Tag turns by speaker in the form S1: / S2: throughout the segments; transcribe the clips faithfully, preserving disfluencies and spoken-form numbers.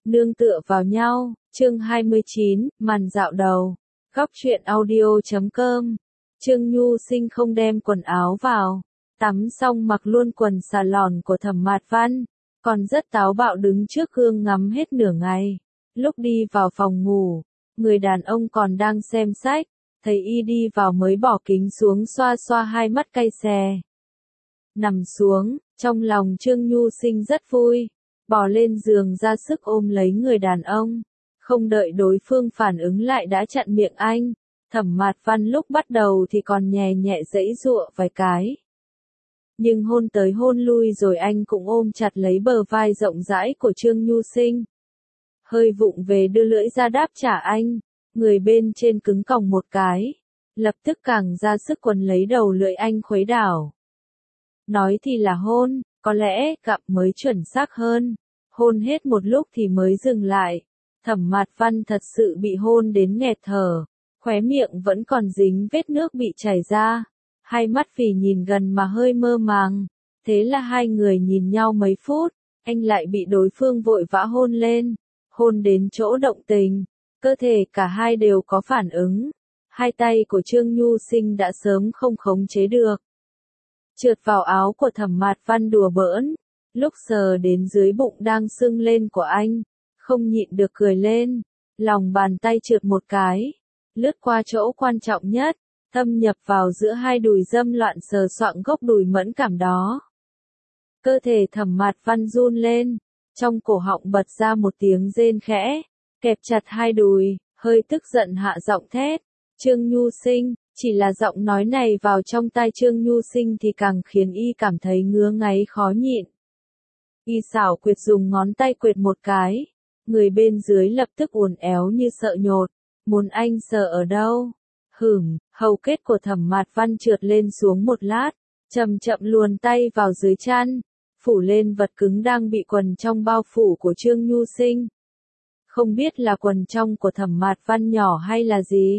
S1: Nương tựa vào nhau, chương hai mươi chín, màn dạo đầu. Góc truyện audio chấm com. Trương Nhu Sinh không đem quần áo vào, tắm xong mặc luôn quần xà lòn của Thẩm Mạt Văn, còn rất táo bạo đứng trước gương ngắm hết nửa ngày. Lúc đi vào phòng ngủ, người đàn ông còn đang xem sách, thấy y đi vào mới bỏ kính xuống xoa xoa hai mắt cay xè. Nằm xuống, trong lòng Trương Nhu Sinh rất vui, bò lên giường ra sức ôm lấy người đàn ông. Không đợi đối phương phản ứng lại đã chặn miệng anh. Thẩm Mạt Văn lúc bắt đầu thì còn nhẹ nhẹ giãy giụa vài cái. Nhưng hôn tới hôn lui rồi anh cũng ôm chặt lấy bờ vai rộng rãi của Trương Nhu Sinh. Hơi vụng về đưa lưỡi ra đáp trả anh, người bên trên cứng còng một cái, lập tức càng ra sức quấn lấy đầu lưỡi anh khuấy đảo. Nói thì là hôn, có lẽ cặp mới chuẩn xác hơn, hôn hết một lúc thì mới dừng lại. Thẩm Mạt Văn thật sự bị hôn đến nghẹt thở, khóe miệng vẫn còn dính vết nước bị chảy ra, hai mắt vì nhìn gần mà hơi mơ màng. Thế là hai người nhìn nhau mấy phút, anh lại bị đối phương vội vã hôn lên, hôn đến chỗ động tình, cơ thể cả hai đều có phản ứng. Hai tay của Trương Nhu Sinh đã sớm không khống chế được, trượt vào áo của Thẩm Mạt Văn đùa bỡn, lúc sờ đến dưới bụng đang sưng lên của anh, không nhịn được cười lên, lòng bàn tay trượt một cái, lướt qua chỗ quan trọng nhất, thâm nhập vào giữa hai đùi dâm loạn sờ soạng gốc đùi mẫn cảm đó. Cơ thể Thẩm Mạt Văn run lên, trong cổ họng bật ra một tiếng rên khẽ, kẹp chặt hai đùi, hơi tức giận hạ giọng thét, Trương Nhu Sinh. Chỉ là giọng nói này vào trong tai Trương Nhu Sinh thì càng khiến y cảm thấy ngứa ngáy khó nhịn. Y xảo quyệt dùng ngón tay quệt một cái, người bên dưới lập tức uốn éo như sợ nhột, muốn anh sờ ở đâu? Hửm, hầu kết của Thẩm Mạt Văn trượt lên xuống một lát, chậm chậm luồn tay vào dưới chăn, phủ lên vật cứng đang bị quần trong bao phủ của Trương Nhu Sinh. Không biết là quần trong của Thẩm Mạt Văn nhỏ hay là gì?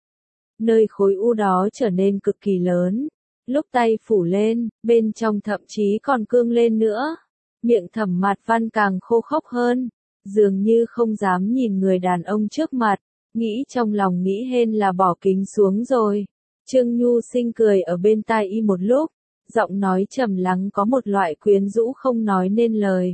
S1: Nơi khối u đó trở nên cực kỳ lớn, lúc tay phủ lên, bên trong thậm chí còn cương lên nữa. Miệng Thẩm Mạt Văn càng khô khốc hơn, dường như không dám nhìn người đàn ông trước mặt, nghĩ trong lòng nghĩ hên là bỏ kính xuống rồi. Trương Nhu Sinh cười ở bên tai y một lúc, giọng nói trầm lắng có một loại quyến rũ không nói nên lời.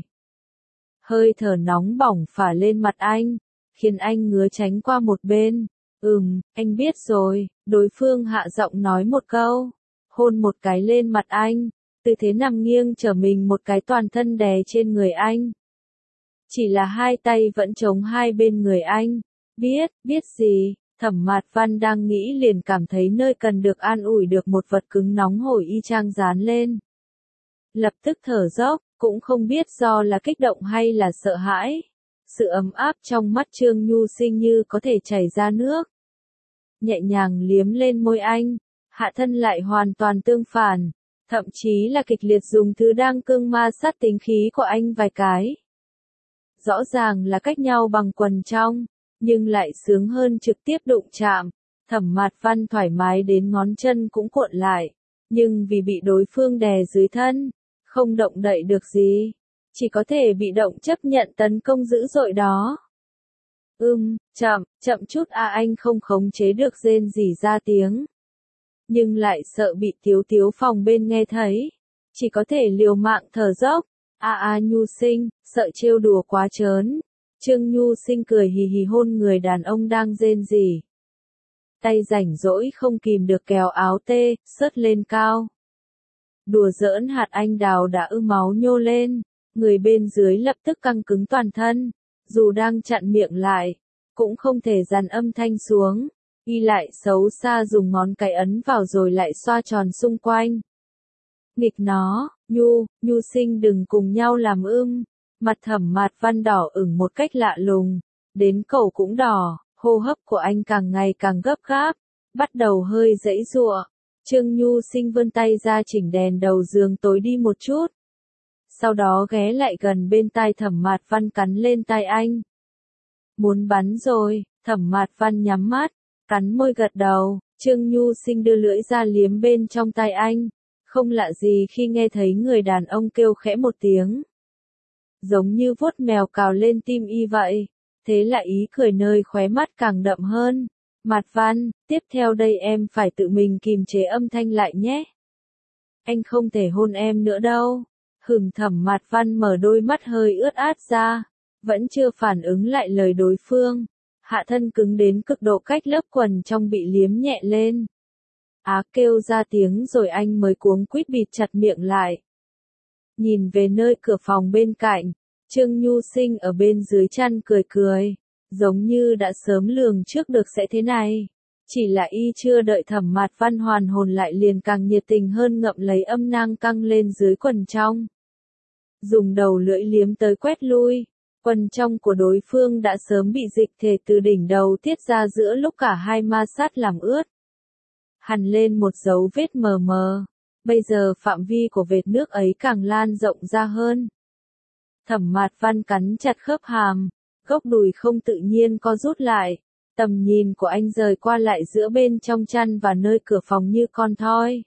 S1: Hơi thở nóng bỏng phả lên mặt anh, khiến anh ngứa tránh qua một bên. Ừm, anh biết rồi, đối phương hạ giọng nói một câu, hôn một cái lên mặt anh, tư thế nằm nghiêng trở mình một cái toàn thân đè trên người anh. Chỉ là hai tay vẫn chống hai bên người anh, biết, biết gì, Thẩm Mạt Văn đang nghĩ liền cảm thấy nơi cần được an ủi được một vật cứng nóng hổi y chang dán lên. Lập tức thở dốc, cũng không biết do là kích động hay là sợ hãi. Sự ấm áp trong mắt Trương Nhu Sinh như có thể chảy ra nước. Nhẹ nhàng liếm lên môi anh, hạ thân lại hoàn toàn tương phản, thậm chí là kịch liệt dùng thứ đang cương ma sát tính khí của anh vài cái. Rõ ràng là cách nhau bằng quần trong, nhưng lại sướng hơn trực tiếp đụng chạm. Thẩm Mạt Văn thoải mái đến ngón chân cũng cuộn lại, nhưng vì bị đối phương đè dưới thân, không động đậy được gì. Chỉ có thể bị động chấp nhận tấn công dữ dội đó. Ừm, chậm, chậm chút à anh không khống chế được rên rỉ ra tiếng. Nhưng lại sợ bị Tiếu Tiếu phòng bên nghe thấy. Chỉ có thể liều mạng thở dốc. À à Nhu Sinh, sợ trêu đùa quá trớn. Trương Nhu Sinh cười hì hì hôn người đàn ông đang rên rỉ. Tay rảnh rỗi không kìm được kéo áo tê, sớt lên cao. Đùa giỡn hạt anh đào đã ư máu nhô lên. Người bên dưới lập tức căng cứng toàn thân, dù đang chặn miệng lại, cũng không thể dàn âm thanh xuống, y lại xấu xa dùng ngón cái ấn vào rồi lại xoa tròn xung quanh. Nghịch nó, Nhu, Nhu Sinh đừng cùng nhau làm ưm, mặt Thẩm Mạt Văn đỏ ửng một cách lạ lùng, đến cổ cũng đỏ, hô hấp của anh càng ngày càng gấp gáp, bắt đầu hơi giãy giụa. Trương Nhu Sinh vươn tay ra chỉnh đèn đầu giường tối đi một chút. Sau đó ghé lại gần bên tai Thẩm Mạt Văn cắn lên tai anh. Muốn bắn rồi, Thẩm Mạt Văn nhắm mắt, cắn môi gật đầu, Trương Nhu Sinh đưa lưỡi ra liếm bên trong tai anh, không lạ gì khi nghe thấy người đàn ông kêu khẽ một tiếng. giống như vuốt mèo cào lên tim y vậy. Thế là ý cười nơi khóe mắt càng đậm hơn. Mạt Văn, tiếp theo đây em phải tự mình kìm chế âm thanh lại nhé. Anh không thể hôn em nữa đâu. Hửng Thẩm Mạt Văn mở đôi mắt hơi ướt át ra, vẫn chưa phản ứng lại lời đối phương. Hạ thân cứng đến cực độ, cách lớp quần trong bị liếm nhẹ lên. Á kêu ra tiếng rồi anh mới cuống quýt bịt chặt miệng lại. Nhìn về nơi cửa phòng bên cạnh, Trương Nhu Sinh ở bên dưới chăn cười cười, giống như đã sớm lường trước được sẽ thế này. Chỉ là y chưa đợi Thẩm Mạt Văn hoàn hồn lại liền càng nhiệt tình hơn, ngậm lấy âm nang căng lên dưới quần trong. Dùng đầu lưỡi liếm tới quét lui, quần trong của đối phương đã sớm bị dịch thể từ đỉnh đầu tiết ra giữa lúc cả hai ma sát làm ướt. Hằn lên một dấu vết mờ mờ, bây giờ phạm vi của vệt nước ấy càng lan rộng ra hơn. Thẩm Mạt Văn cắn chặt khớp hàm, gốc đùi không tự nhiên co rút lại, tầm nhìn của anh rời qua lại giữa bên trong chăn và nơi cửa phòng như con thoi.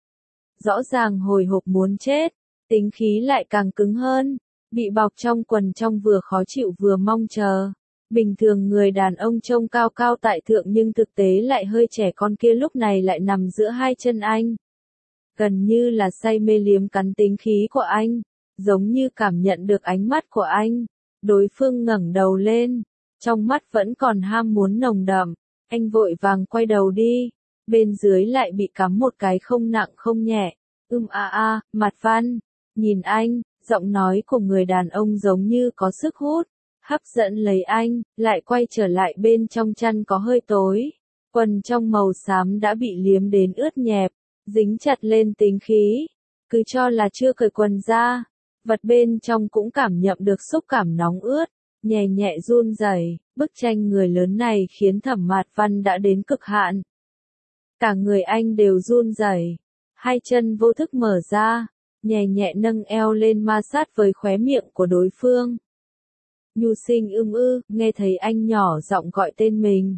S1: Rõ ràng hồi hộp muốn chết, tính khí lại càng cứng hơn, bị bọc trong quần trong vừa khó chịu vừa mong chờ. Bình thường người đàn ông trông cao cao tại thượng nhưng thực tế lại hơi trẻ con kia lúc này lại nằm giữa hai chân anh. Gần như là say mê liếm cắn tính khí của anh, giống như cảm nhận được ánh mắt của anh. Đối phương ngẩng đầu lên, trong mắt vẫn còn ham muốn nồng đậm, anh vội vàng quay đầu đi, bên dưới lại bị cắm một cái không nặng không nhẹ. Ưm a a, Mạt Văn, nhìn anh, giọng nói của người đàn ông giống như có sức hút, hấp dẫn lấy anh, lại quay trở lại bên trong chăn có hơi tối. Quần trong màu xám đã bị liếm đến ướt nhẹp, dính chặt lên tính khí, cứ cho là chưa cởi quần ra. Vật bên trong cũng cảm nhận được xúc cảm nóng ướt, nhẹ nhẹ run rẩy. Bức tranh người lớn này khiến Thẩm Mạt Văn đã đến cực hạn. Cả người anh đều run rẩy, hai chân vô thức mở ra, nhẹ nhẹ nâng eo lên ma sát với khóe miệng của đối phương. Nhu Sinh ưm ư, nghe thấy anh nhỏ giọng gọi tên mình.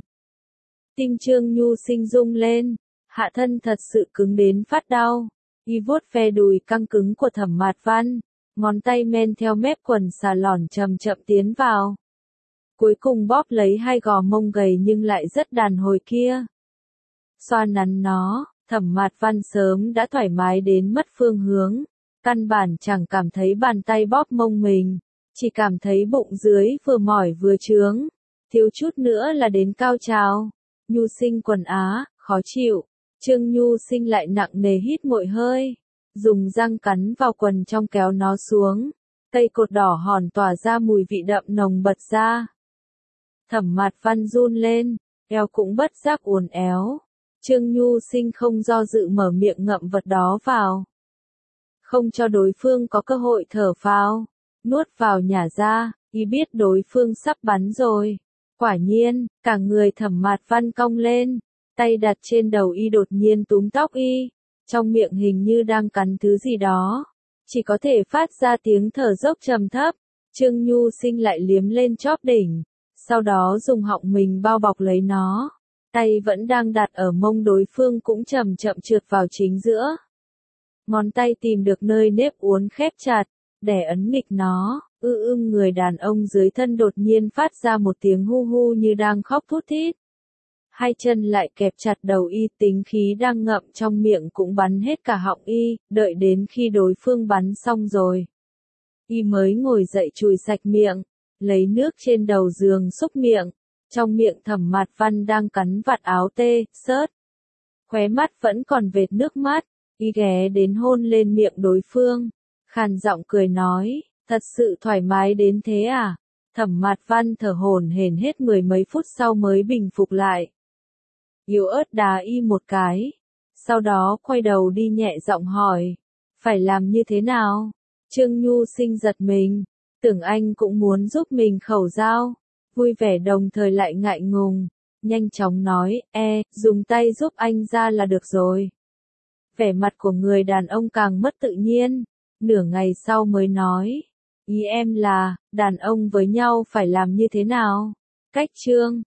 S1: Tim Trương Nhu Sinh rung lên, hạ thân thật sự cứng đến phát đau. Y vuốt ve đùi căng cứng của Thẩm Mạt Văn, ngón tay men theo mép quần xà lòn chậm chậm tiến vào. Cuối cùng bóp lấy hai gò mông gầy nhưng lại rất đàn hồi kia. Xoa nắn nó, Thẩm Mạt Văn sớm đã thoải mái đến mất phương hướng, căn bản chẳng cảm thấy bàn tay bóp mông mình, chỉ cảm thấy bụng dưới vừa mỏi vừa trướng, thiếu chút nữa là đến cao trào. Nhu Sinh quần á, khó chịu, Trương Nhu Sinh lại nặng nề hít một hơi, dùng răng cắn vào quần trong kéo nó xuống, cây cột đỏ hòn tỏa ra mùi vị đậm nồng bật ra. Thẩm Mạt Văn run lên, eo cũng bất giác uốn éo. Trương Nhu Sinh không do dự mở miệng ngậm vật đó vào, không cho đối phương có cơ hội thở phào, nuốt vào nhả ra. Y biết đối phương sắp bắn rồi. Quả nhiên, cả người Thẩm Mạt Văn cong lên, tay đặt trên đầu y đột nhiên túm tóc y, trong miệng hình như đang cắn thứ gì đó, chỉ có thể phát ra tiếng thở dốc trầm thấp. Trương Nhu Sinh lại liếm lên chóp đỉnh, sau đó dùng họng mình bao bọc lấy nó, tay vẫn đang đặt ở mông đối phương cũng chậm chậm trượt vào chính giữa. Ngón tay tìm được nơi nếp uốn khép chặt, để ấn nghịch nó. Ư ưm người đàn ông dưới thân đột nhiên phát ra một tiếng hu hu như đang khóc thút thít. Hai chân lại kẹp chặt đầu y, tính khí đang ngậm trong miệng cũng bắn hết cả họng y, đợi đến khi đối phương bắn xong rồi. Y mới ngồi dậy chùi sạch miệng, lấy nước trên đầu giường xúc miệng, trong miệng Thẩm Mạt Văn đang cắn vạt áo tê, sớt. Khóe mắt vẫn còn vệt nước mắt, y ghé đến hôn lên miệng đối phương, khàn giọng cười nói. Thật sự thoải mái đến thế à? Thẩm Mạt Văn thở hổn hển hết mười mấy phút sau mới bình phục lại. Yếu ớt đá y một cái, sau đó quay đầu đi nhẹ giọng hỏi, phải làm như thế nào? Trương Nhu Sinh giật mình, tưởng anh cũng muốn giúp mình khẩu giao, vui vẻ đồng thời lại ngại ngùng, nhanh chóng nói, e, dùng tay giúp anh ra là được rồi. Vẻ mặt của người đàn ông càng mất tự nhiên, nửa ngày sau mới nói. Ý em là, đàn ông với nhau phải làm như thế nào? Cách Trương